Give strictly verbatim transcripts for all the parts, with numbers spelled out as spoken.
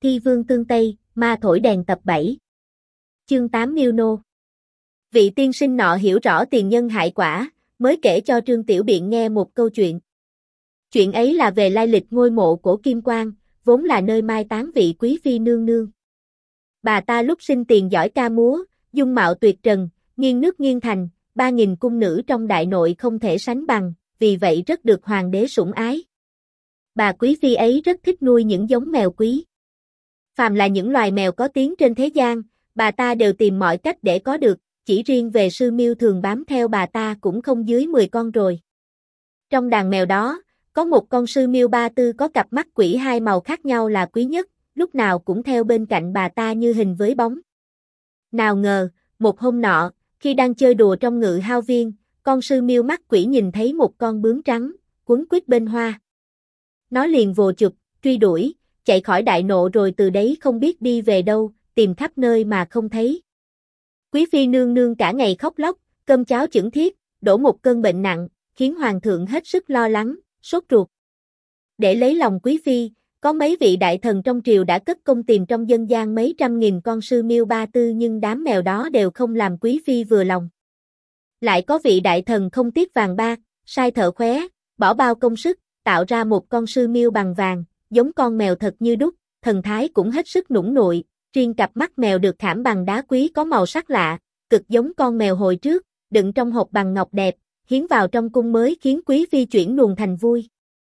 Thi vương tương Tây, ma thổi đèn tập bảy. Chương tám Miêu Nô. Vị tiên sinh nọ hiểu rõ tiền nhân hại quả, mới kể cho Trương Tiểu Biện nghe một câu chuyện. Chuyện ấy là về lai lịch ngôi mộ của Kim Quan, vốn là nơi mai táng vị quý phi nương nương. Bà ta lúc sinh tiền giỏi ca múa, dung mạo tuyệt trần, nghiêng nước nghiêng thành, ba nghìn cung nữ trong đại nội không thể sánh bằng, vì vậy rất được hoàng đế sủng ái. Bà quý phi ấy rất thích nuôi những giống mèo quý. Phàm là những loài mèo có tiếng trên thế gian, bà ta đều tìm mọi cách để có được, chỉ riêng về sư miêu thường bám theo bà ta cũng không dưới mười con rồi. Trong đàn mèo đó, có một con sư miêu ba tư có cặp mắt quỷ hai màu khác nhau là quý nhất, lúc nào cũng theo bên cạnh bà ta như hình với bóng. Nào ngờ, một hôm nọ, khi đang chơi đùa trong ngự hao viên, con sư miêu mắt quỷ nhìn thấy một con bướm trắng, quấn quýt bên hoa. Nó liền vồ chụp, truy đuổi, chạy khỏi đại nộ rồi từ đấy không biết đi về đâu, tìm khắp nơi mà không thấy. Quý phi nương nương cả ngày khóc lóc, cơm cháo chững thiết, đổ một cơn bệnh nặng, khiến hoàng thượng hết sức lo lắng, sốt ruột. Để lấy lòng quý phi, có mấy vị đại thần trong triều đã cất công tìm trong dân gian mấy trăm nghìn con sư miêu ba tư nhưng đám mèo đó đều không làm quý phi vừa lòng. Lại có vị đại thần không tiếc vàng bạc, sai thợ khóe, bỏ bao công sức, tạo ra một con sư miêu bằng vàng, giống con mèo thật như đúc, thần thái cũng hết sức nũng nụi, riêng cặp mắt mèo được khảm bằng đá quý có màu sắc lạ, cực giống con mèo hồi trước, đựng trong hộp bằng ngọc đẹp, hiến vào trong cung mới khiến quý phi chuyển luồng thành vui.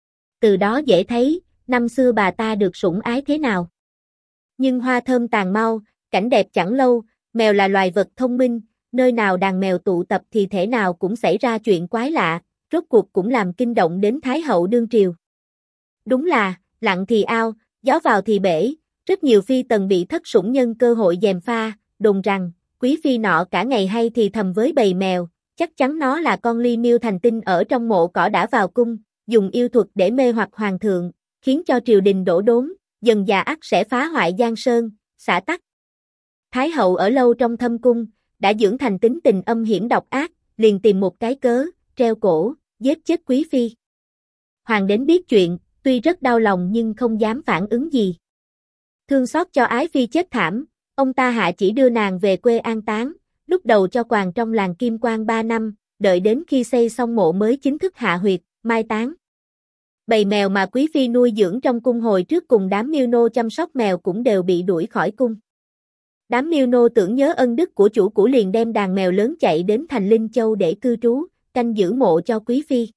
Từ đó dễ thấy, năm xưa bà ta được sủng ái thế nào. Nhưng hoa thơm tàn mau, cảnh đẹp chẳng lâu, mèo là loài vật thông minh, nơi nào đàn mèo tụ tập thì thể nào cũng xảy ra chuyện quái lạ, rốt cuộc cũng làm kinh động đến Thái hậu đương triều. Đúng là, lặng thì ao, gió vào thì bể, rất nhiều phi tần bị thất sủng nhân cơ hội gièm pha, đồn rằng, quý phi nọ cả ngày hay thì thầm với bầy mèo, chắc chắn nó là con ly miêu thành tinh ở trong mộ cỏ đã vào cung, dùng yêu thuật để mê hoặc hoàng thượng, khiến cho triều đình đổ đốn, dần dà ắt sẽ phá hoại giang sơn, xả tắc. Thái hậu ở lâu trong thâm cung, đã dưỡng thành tính tình âm hiểm độc ác, liền tìm một cái cớ, treo cổ, giết chết quý phi. Hoàng đến biết chuyện, tuy rất đau lòng nhưng không dám phản ứng gì. Thương xót cho ái phi chết thảm, ông ta hạ chỉ đưa nàng về quê an táng, lúc đầu cho quàng trong làng Kim Quan ba năm, đợi đến khi xây xong mộ mới chính thức hạ huyệt, mai táng. Bầy mèo mà quý phi nuôi dưỡng trong cung hồi trước cùng đám miêu nô chăm sóc mèo cũng đều bị đuổi khỏi cung. Đám miêu nô tưởng nhớ ân đức của chủ cũ liền đem đàn mèo lớn chạy đến thành Linh Châu để cư trú, canh giữ mộ cho quý phi.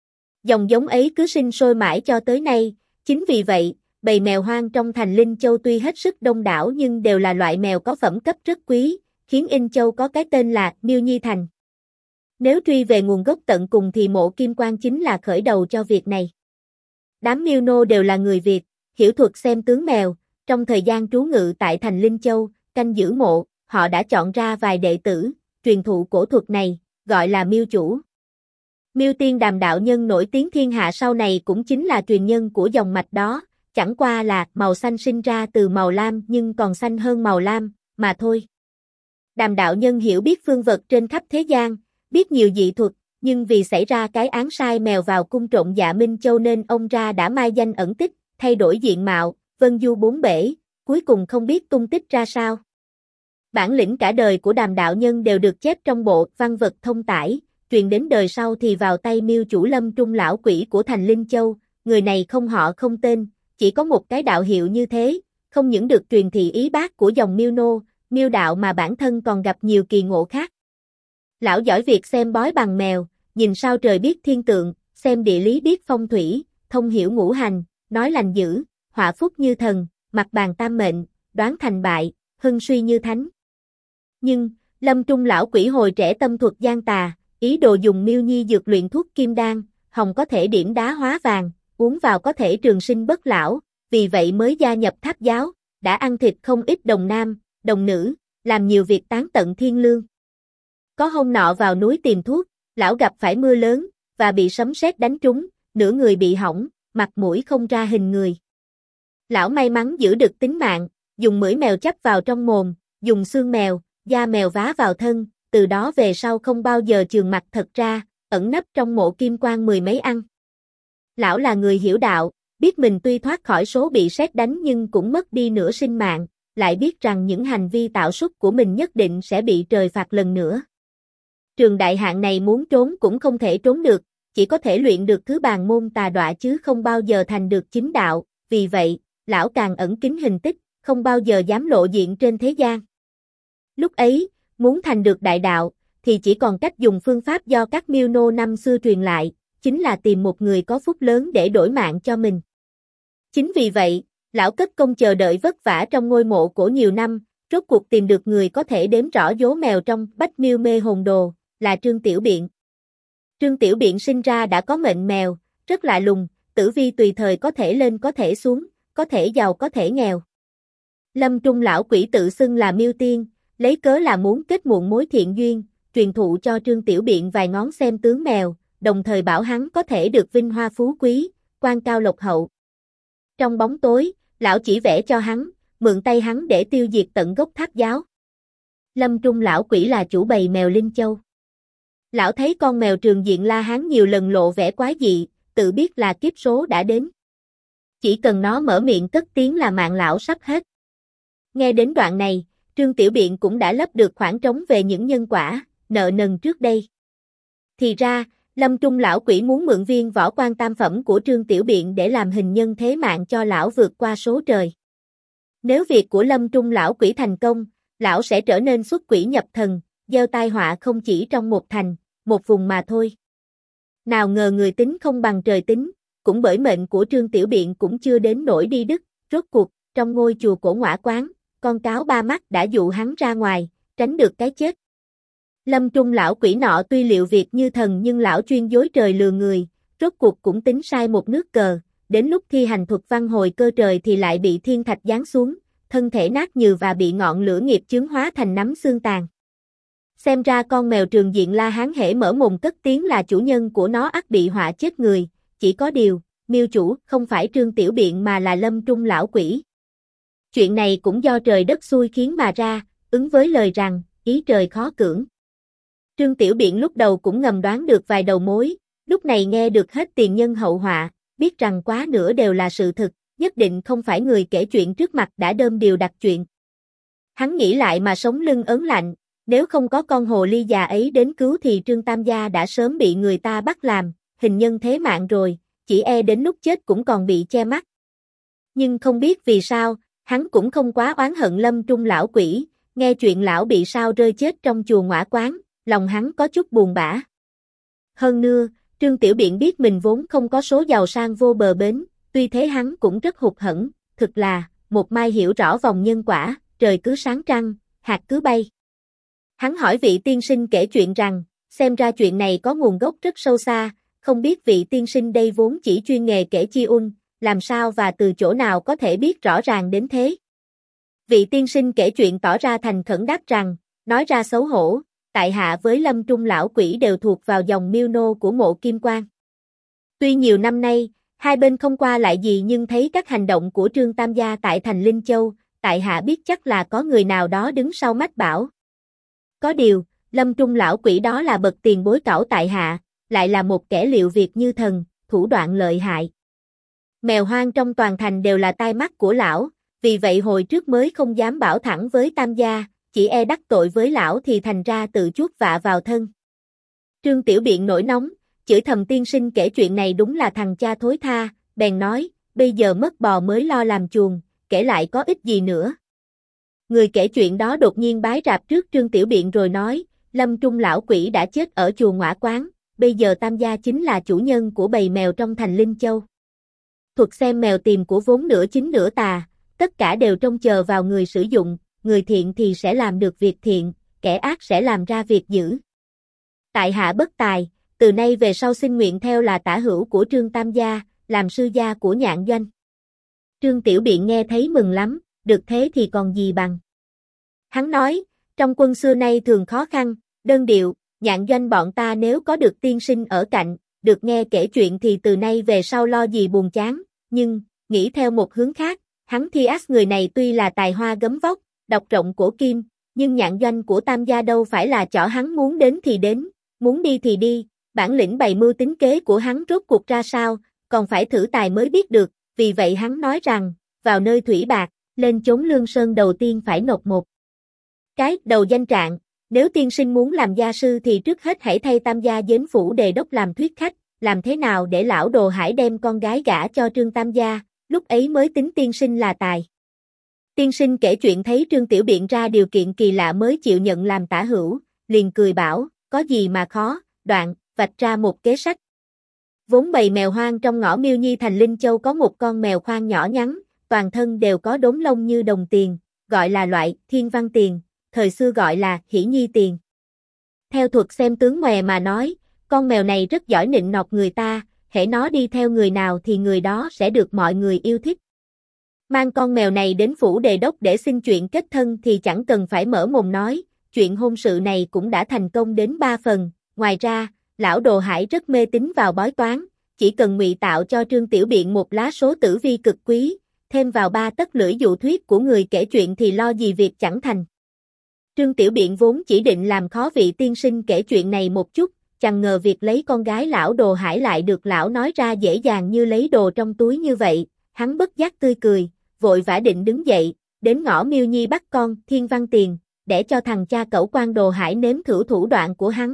Dòng giống ấy cứ sinh sôi mãi cho tới nay, chính vì vậy, bầy mèo hoang trong thành Linh Châu tuy hết sức đông đảo nhưng đều là loại mèo có phẩm cấp rất quý, khiến In Châu có cái tên là Miêu Nhi Thành. Nếu truy về nguồn gốc tận cùng thì mộ Kim Quan chính là khởi đầu cho việc này. Đám miêu nô đều là người Việt, hiểu thuật xem tướng mèo, trong thời gian trú ngự tại thành Linh Châu, canh giữ mộ, họ đã chọn ra vài đệ tử, truyền thụ cổ thuật này, gọi là miêu chủ. Miêu Tiên Đàm đạo nhân nổi tiếng thiên hạ sau này cũng chính là truyền nhân của dòng mạch đó, chẳng qua là màu xanh sinh ra từ màu lam nhưng còn xanh hơn màu lam, mà thôi. Đàm đạo nhân hiểu biết phương vật trên khắp thế gian, biết nhiều dị thuật, nhưng vì xảy ra cái án sai mèo vào cung trộn Dạ Minh Châu nên ông ra đã mai danh ẩn tích, thay đổi diện mạo, vân du bốn bể, cuối cùng không biết tung tích ra sao. Bản lĩnh cả đời của Đàm đạo nhân đều được chép trong bộ Văn vật thông tải, truyền đến đời sau thì vào tay miêu chủ Lâm Trung lão quỷ của thành Linh Châu, người này không họ không tên, chỉ có một cái đạo hiệu như thế, không những được truyền thị ý bác của dòng miêu nô, miêu đạo mà bản thân còn gặp nhiều kỳ ngộ khác. Lão giỏi việc xem bói bằng mèo, nhìn sao trời biết thiên tượng, xem địa lý biết phong thủy, thông hiểu ngũ hành, nói lành dữ, họa phúc như thần, mặt bàn tam mệnh, đoán thành bại, hưng suy như thánh. Nhưng, Lâm Trung lão quỷ hồi trẻ tâm thuật gian tà, ý đồ dùng miêu nhi dược luyện thuốc kim đan, hồng có thể điểm đá hóa vàng, uống vào có thể trường sinh bất lão, vì vậy mới gia nhập Tháp giáo, đã ăn thịt không ít đồng nam, đồng nữ, làm nhiều việc tán tận thiên lương. Có hôm nọ vào núi tìm thuốc, lão gặp phải mưa lớn, và bị sấm sét đánh trúng, nửa người bị hỏng, mặt mũi không ra hình người. Lão may mắn giữ được tính mạng, dùng mưỡi mèo chắp vào trong mồm, dùng xương mèo, da mèo vá vào thân, từ đó về sau không bao giờ chườm mặt thật ra, ẩn nấp trong mộ Kim Quan mười mấy ăn. Lão là người hiểu đạo, biết mình tuy thoát khỏi số bị sét đánh nhưng cũng mất đi nửa sinh mạng, lại biết rằng những hành vi tạo súc của mình nhất định sẽ bị trời phạt lần nữa. Trường đại hạn này muốn trốn cũng không thể trốn được, chỉ có thể luyện được thứ bàn môn tà đọa chứ không bao giờ thành được chính đạo, vì vậy, lão càng ẩn kín hình tích, không bao giờ dám lộ diện trên thế gian. Lúc ấy, muốn thành được đại đạo, thì chỉ còn cách dùng phương pháp do các miêu nô năm xưa truyền lại, chính là tìm một người có phúc lớn để đổi mạng cho mình. Chính vì vậy, lão cất công chờ đợi vất vả trong ngôi mộ cổ nhiều năm, rốt cuộc tìm được người có thể đếm rõ vố mèo trong Bách Miêu Mê Hồn Đồ, là Trương Tiểu Biện. Trương Tiểu Biện sinh ra đã có mệnh mèo, rất lạ lùng, tử vi tùy thời có thể lên có thể xuống, có thể giàu có thể nghèo. Lâm Trung lão quỷ tự xưng là Miêu Tiên, lấy cớ là muốn kết muộn mối thiện duyên, truyền thụ cho Trương Tiểu Biện vài ngón xem tướng mèo, đồng thời bảo hắn có thể được vinh hoa phú quý, quan cao lộc hậu. Trong bóng tối, lão chỉ vẽ cho hắn, mượn tay hắn để tiêu diệt tận gốc Tháp giáo. Lâm Trung lão quỷ là chủ bầy mèo Linh Châu. Lão thấy con mèo Trường Diện La Hán nhiều lần lộ vẻ quái dị, tự biết là kiếp số đã đến. Chỉ cần nó mở miệng cất tiếng là mạng lão sắp hết. Nghe đến đoạn này, Trương Tiểu Biện cũng đã lấp được khoảng trống về những nhân quả, nợ nần trước đây. Thì ra, Lâm Trung lão quỷ muốn mượn viên võ quan tam phẩm của Trương Tiểu Biện để làm hình nhân thế mạng cho lão vượt qua số trời. Nếu việc của Lâm Trung lão quỷ thành công, lão sẽ trở nên xuất quỷ nhập thần, gieo tai họa không chỉ trong một thành, một vùng mà thôi. Nào ngờ người tính không bằng trời tính, cũng bởi mệnh của Trương Tiểu Biện cũng chưa đến nỗi đi đứt, rốt cuộc, trong ngôi chùa cổ Ngõa Quán, con cáo ba mắt đã dụ hắn ra ngoài, tránh được cái chết. Lâm Trung lão quỷ nọ tuy liệu việc như thần nhưng lão chuyên dối trời lừa người, rốt cuộc cũng tính sai một nước cờ, đến lúc thi hành thuật văn hồi cơ trời thì lại bị thiên thạch giáng xuống, thân thể nát nhừ và bị ngọn lửa nghiệp chướng hóa thành nắm xương tàn. Xem ra con mèo Trường Diện La Hán hễ mở mồm cất tiếng là chủ nhân của nó ắt bị họa chết người, chỉ có điều, miêu chủ không phải Trương Tiểu Biện mà là Lâm Trung lão quỷ. Chuyện này cũng do trời đất xui khiến mà ra, ứng với lời rằng, ý trời khó cưỡng. Trương Tiểu Biện lúc đầu cũng ngầm đoán được vài đầu mối, lúc này nghe được hết tiền nhân hậu họa, biết rằng quá nửa đều là sự thực, nhất định không phải người kể chuyện trước mặt đã đơm điều đặt chuyện. Hắn nghĩ lại mà sống lưng ớn lạnh, nếu không có con hồ ly già ấy đến cứu thì Trương Tam Gia đã sớm bị người ta bắt làm, hình nhân thế mạng rồi, chỉ e đến lúc chết cũng còn bị che mắt. Nhưng không biết vì sao, hắn cũng không quá oán hận Lâm Trung lão quỷ, nghe chuyện lão bị sao rơi chết trong chùa Ngõa Quán, lòng hắn có chút buồn bã. Hơn nữa, Trương Tiểu Biện biết mình vốn không có số giàu sang vô bờ bến, tuy thế hắn cũng rất hụt hẫng, thực là, một mai hiểu rõ vòng nhân quả, trời cứ sáng trăng, hạt cứ bay. Hắn hỏi vị tiên sinh kể chuyện rằng, xem ra chuyện này có nguồn gốc rất sâu xa, không biết vị tiên sinh đây vốn chỉ chuyên nghề kể chi un, làm sao và từ chỗ nào có thể biết rõ ràng đến thế. Vị tiên sinh kể chuyện tỏ ra thành khẩn đáp rằng, nói ra xấu hổ, tại hạ với Lâm Trung lão quỷ đều thuộc vào dòng miêu nô của Mộ Kim Quan. Tuy nhiều năm nay, hai bên không qua lại gì nhưng thấy các hành động của Trương Tam Gia tại thành Linh Châu, tại hạ biết chắc là có người nào đó đứng sau mách bảo. Có điều, Lâm Trung lão quỷ đó là bậc tiền bối cẩu tại hạ, lại là một kẻ liệu việc như thần, thủ đoạn lợi hại. Mèo hoang trong toàn thành đều là tai mắt của lão, vì vậy hồi trước mới không dám bảo thẳng với Tam Gia, chỉ e đắc tội với lão thì thành ra tự chuốc vạ vào thân. Trương Tiểu Biện nổi nóng, chửi thầm tiên sinh kể chuyện này đúng là thằng cha thối tha, bèn nói, bây giờ mất bò mới lo làm chuồng, kể lại có ích gì nữa. Người kể chuyện đó đột nhiên bái rạp trước Trương Tiểu Biện rồi nói, Lâm Trung lão quỷ đã chết ở chùa Ngõa Quán, bây giờ Tam Gia chính là chủ nhân của bầy mèo trong thành Linh Châu. Thuật xem mèo tìm của vốn nửa chính nửa tà, tất cả đều trông chờ vào người sử dụng, người thiện thì sẽ làm được việc thiện, kẻ ác sẽ làm ra việc dữ. Tại hạ bất tài, từ nay về sau xin nguyện theo là tả hữu của Trương Tam Gia, làm sư gia của Nhạn Doanh. Trương Tiểu Biện nghe thấy mừng lắm, được thế thì còn gì bằng. Hắn nói, trong quân xưa nay thường khó khăn, đơn điệu, Nhạn Doanh bọn ta nếu có được tiên sinh ở cạnh, được nghe kể chuyện thì từ nay về sau lo gì buồn chán, nhưng, nghĩ theo một hướng khác, hắn thi ác người này tuy là tài hoa gấm vóc, đọc rộng cổ kim, nhưng Nhạn Doanh của Tam Gia đâu phải là chỗ hắn muốn đến thì đến, muốn đi thì đi, bản lĩnh bày mưu tính kế của hắn rốt cuộc ra sao, còn phải thử tài mới biết được, vì vậy hắn nói rằng, vào nơi thủy bạc, lên chốn lương sơn đầu tiên phải nộp một cái đầu danh trạng, nếu tiên sinh muốn làm gia sư thì trước hết hãy thay Tam gia đến phủ đề đốc làm thuyết khách, làm thế nào để lão Đồ Hải đem con gái gả cho Trương Tam gia, lúc ấy mới tính tiên sinh là tài. Tiên sinh kể chuyện thấy Trương Tiểu Biện ra điều kiện kỳ lạ mới chịu nhận làm tả hữu, liền cười bảo, có gì mà khó, đoạn, vạch ra một kế sách. Vốn bầy mèo hoang trong ngõ Miêu Nhi thành Linh Châu có một con mèo khoang nhỏ nhắn, toàn thân đều có đốm lông như đồng tiền, gọi là loại thiên văn tiền, thời xưa gọi là hỷ nhi tiền. Theo thuật xem tướng mòe mà nói, con mèo này rất giỏi nịnh nọt người ta, hễ nó đi theo người nào thì người đó sẽ được mọi người yêu thích. Mang con mèo này đến phủ đề đốc để xin chuyện kết thân thì chẳng cần phải mở mồm nói, chuyện hôn sự này cũng đã thành công đến ba phần, ngoài ra, lão Đồ Hải rất mê tín vào bói toán, chỉ cần ngụy tạo cho Trương Tiểu Biện một lá số tử vi cực quý, thêm vào ba tấc lưỡi dụ thuyết của người kể chuyện thì lo gì việc chẳng thành. Trương Tiểu Biện vốn chỉ định làm khó vị tiên sinh kể chuyện này một chút, chẳng ngờ việc lấy con gái lão Đồ Hải lại được lão nói ra dễ dàng như lấy đồ trong túi như vậy, hắn bất giác tươi cười, vội vã định đứng dậy, đến ngõ Miêu Nhi bắt con Thiên Văn Tiền, để cho thằng cha cẩu quan Đồ Hải nếm thử thủ đoạn của hắn.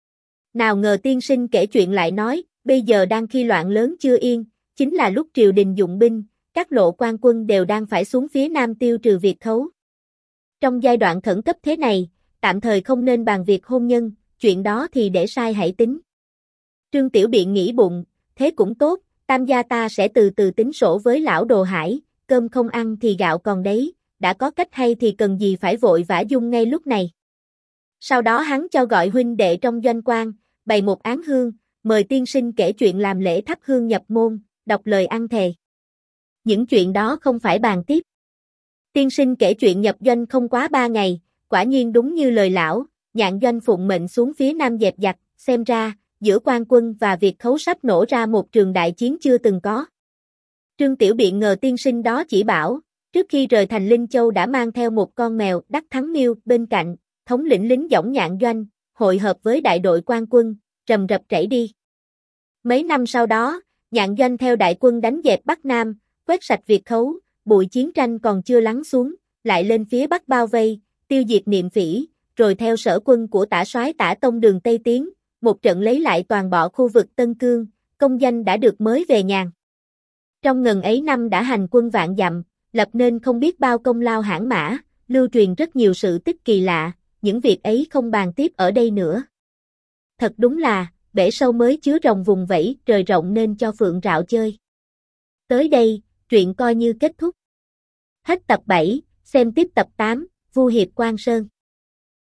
Nào ngờ tiên sinh kể chuyện lại nói, bây giờ đang khi loạn lớn chưa yên, chính là lúc triều đình dụng binh, các lộ quan quân đều đang phải xuống phía nam tiêu trừ Việt khấu. Trong giai đoạn khẩn cấp thế này, tạm thời không nên bàn việc hôn nhân, chuyện đó thì để sai hãy tính. Trương Tiểu Biện nghĩ bụng, thế cũng tốt, Tam gia ta sẽ từ từ tính sổ với lão Đồ Hải, cơm không ăn thì gạo còn đấy, đã có cách hay thì cần gì phải vội vã dung ngay lúc này. Sau đó hắn cho gọi huynh đệ trong doanh quan, bày một án hương, mời tiên sinh kể chuyện làm lễ thắp hương nhập môn, đọc lời ăn thề. Những chuyện đó không phải bàn tiếp. Tiên sinh kể chuyện nhập doanh không quá ba ngày, quả nhiên đúng như lời lão, nhạn doanh phụng mệnh xuống phía nam dẹp giặc, xem ra, giữa quan quân và Việt khấu sắp nổ ra một trường đại chiến chưa từng có. Trương Tiểu Biện ngờ tiên sinh đó chỉ bảo, trước khi rời thành Linh Châu đã mang theo một con mèo đắc thắng miêu bên cạnh, thống lĩnh lính dõng nhạn doanh, hội hợp với đại đội quan quân, rầm rập trảy đi. Mấy năm sau đó, nhạn doanh theo đại quân đánh dẹp Bắc Nam, quét sạch Việt khấu, bụi chiến tranh còn chưa lắng xuống, lại lên phía Bắc bao vây, tiêu diệt Niệm Phỉ, rồi theo sở quân của tả soái Tả Tông đường Tây tiến, một trận lấy lại toàn bộ khu vực Tân Cương, công danh đã được mới về nhàn. Trong ngần ấy năm đã hành quân vạn dặm, lập nên không biết bao công lao hãn mã, lưu truyền rất nhiều sự tích kỳ lạ, những việc ấy không bàn tiếp ở đây nữa. Thật đúng là, bể sâu mới chứa rồng vùng vẫy, trời rộng nên cho phượng rạo chơi. Tới đây, truyện coi như kết thúc. Hết tập bảy, xem tiếp tập tám, Vu Hiệp Quan Sơn.